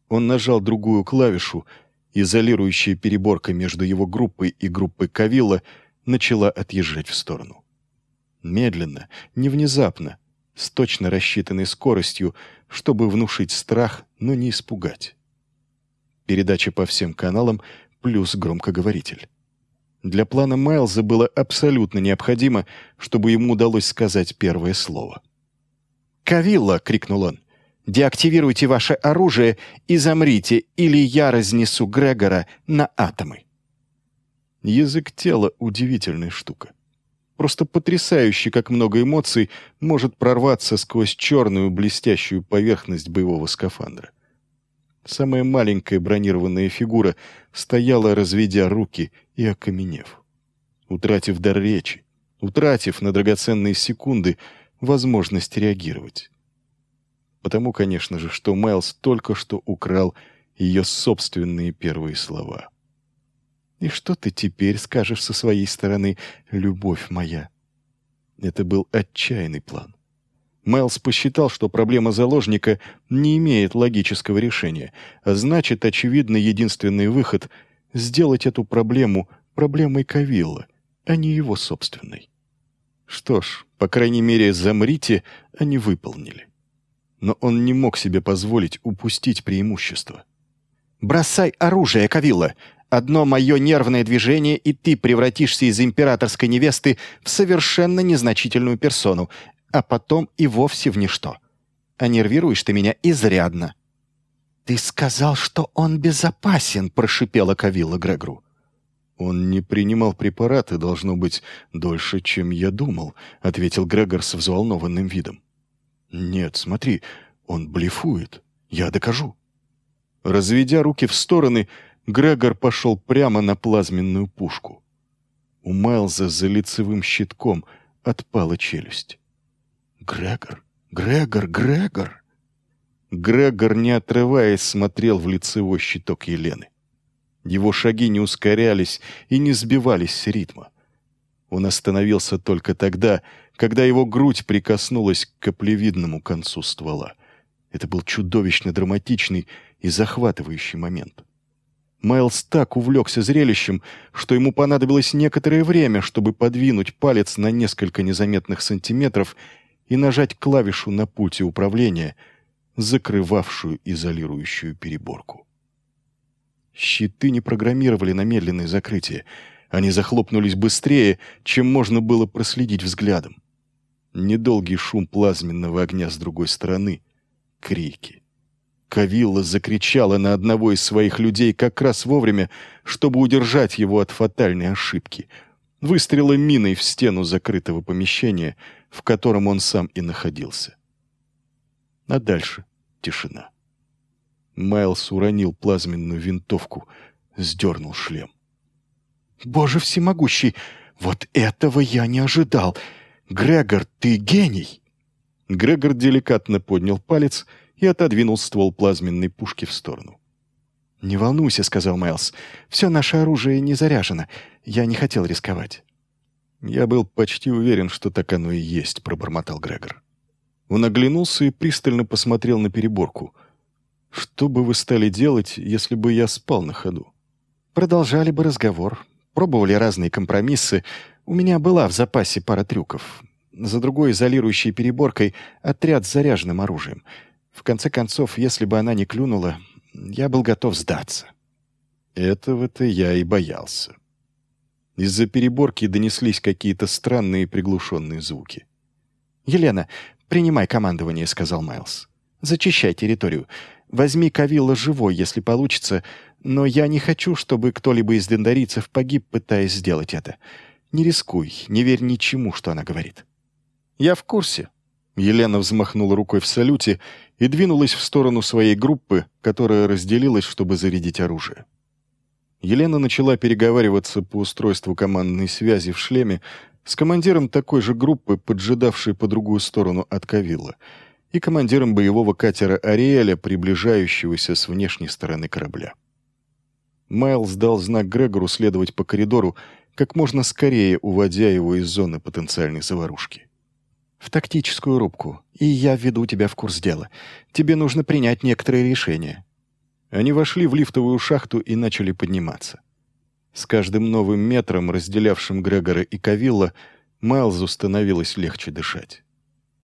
Он нажал другую клавишу, изолирующая переборка между его группой и группой Кавилла начала отъезжать в сторону. Медленно, не внезапно, с точно рассчитанной скоростью, чтобы внушить страх, но не испугать. Передача по всем каналам плюс громкоговоритель. Для плана Майлза было абсолютно необходимо, чтобы ему удалось сказать первое слово. «Кавилла!» — крикнул он. «Деактивируйте ваше оружие и замрите, или я разнесу Грегора на атомы!» Язык тела — удивительная штука. Просто потрясающе, как много эмоций может прорваться сквозь черную блестящую поверхность боевого скафандра. Самая маленькая бронированная фигура стояла, разведя руки и окаменев, утратив дар речи, утратив на драгоценные секунды возможность реагировать. Потому, конечно же, что Майлз только что украл ее собственные первые слова. «И что ты теперь скажешь со своей стороны, любовь моя?» Это был отчаянный план. Майлз посчитал, что проблема заложника не имеет логического решения, а значит, очевидно, единственный выход — сделать эту проблему проблемой Кавилла, а не его собственной. Что ж, по крайней мере, замрите они выполнили. Но он не мог себе позволить упустить преимущество. «Бросай оружие, Кавилла! Одно мое нервное движение, и ты превратишься из императорской невесты в совершенно незначительную персону, а потом и вовсе в ничто. А нервируешь ты меня изрядно». «Ты сказал, что он безопасен», — прошипела Кавилла Грегору. «Он не принимал препараты, должно быть, дольше, чем я думал», — ответил Грегор с взволнованным видом. «Нет, смотри, он блефует. Я докажу». Разведя руки в стороны, Грегор пошел прямо на плазменную пушку. У Майлза за лицевым щитком отпала челюсть. «Грегор! Грегор! Грегор!» Грегор, не отрываясь, смотрел в лицевой щиток Елены. Его шаги не ускорялись и не сбивались с ритма. Он остановился только тогда, когда его грудь прикоснулась к каплевидному концу ствола. Это был чудовищно драматичный и захватывающий момент. Майлз так увлекся зрелищем, что ему понадобилось некоторое время, чтобы подвинуть палец на несколько незаметных сантиметров и нажать клавишу на пульте управления, закрывавшую изолирующую переборку. Щиты не программировали на медленное закрытие. Они захлопнулись быстрее, чем можно было проследить взглядом. Недолгий шум плазменного огня с другой стороны. Крики. Кавилла закричала на одного из своих людей как раз вовремя, чтобы удержать его от фатальной ошибки. Выстрела миной в стену закрытого помещения, в котором он сам и находился. А дальше тишина. Майлз уронил плазменную винтовку, сдернул шлем. «Боже всемогущий! Вот этого я не ожидал! Грегор, ты гений!» Грегор деликатно поднял палец и отодвинул ствол плазменной пушки в сторону. «Не волнуйся», — сказал Майлз. «Все наше оружие не заряжено. Я не хотел рисковать». «Я был почти уверен, что так оно и есть», — пробормотал Грегор. Он оглянулся и пристально посмотрел на переборку. «Что бы вы стали делать, если бы я спал на ходу?» «Продолжали бы разговор. Пробовали разные компромиссы. У меня была в запасе пара трюков. За другой изолирующей переборкой отряд с заряженным оружием. В конце концов, если бы она не клюнула, я был готов сдаться». Этого-то я и боялся. Из-за переборки донеслись какие-то странные приглушенные звуки. «Елена, принимай командование», — сказал Майлз. «Зачищай территорию. Возьми Кавилла живой, если получится, но я не хочу, чтобы кто-либо из дендарийцев погиб, пытаясь сделать это. Не рискуй, не верь ничему, что она говорит». «Я в курсе». Елена взмахнула рукой в салюте и двинулась в сторону своей группы, которая разделилась, чтобы зарядить оружие. Елена начала переговариваться по устройству командной связи в шлеме с командиром такой же группы, поджидавшей по другую сторону от Кавилла, и командиром боевого катера «Ариэля», приближающегося с внешней стороны корабля. Майлз дал знак Грегору следовать по коридору, как можно скорее уводя его из зоны потенциальной заварушки. «В тактическую рубку, и я введу тебя в курс дела. Тебе нужно принять некоторые решения». Они вошли в лифтовую шахту и начали подниматься. С каждым новым метром, разделявшим Грегора и Кавилла, Майлзу становилось легче дышать.